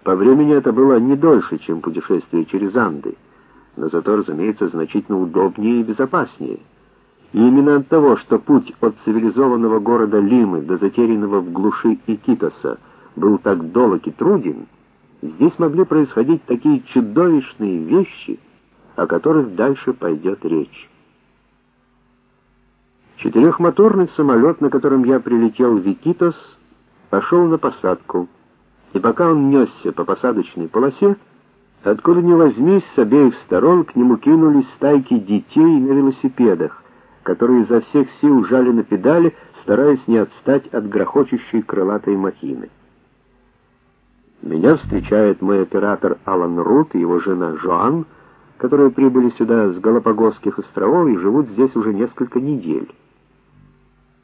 По времени это было не дольше, чем путешествие через Анды, но зато, разумеется, значительно удобнее и безопаснее. И именно от того, что путь от цивилизованного города Лимы до затерянного в глуши Икитоса был так долг и труден, здесь могли происходить такие чудовищные вещи, о которых дальше пойдет речь. Четырехмоторный самолет, на котором я прилетел в Икитос, пошел на посадку, и пока он несся по посадочной полосе, откуда ни возьмись, с обеих сторон к нему кинулись стайки детей на велосипедах, которые изо всех сил жали на педали, стараясь не отстать от грохочущей крылатой махины. Меня встречает мой оператор Алан Рут и его жена Жоан, которые прибыли сюда с Галапагосских островов и живут здесь уже несколько недель.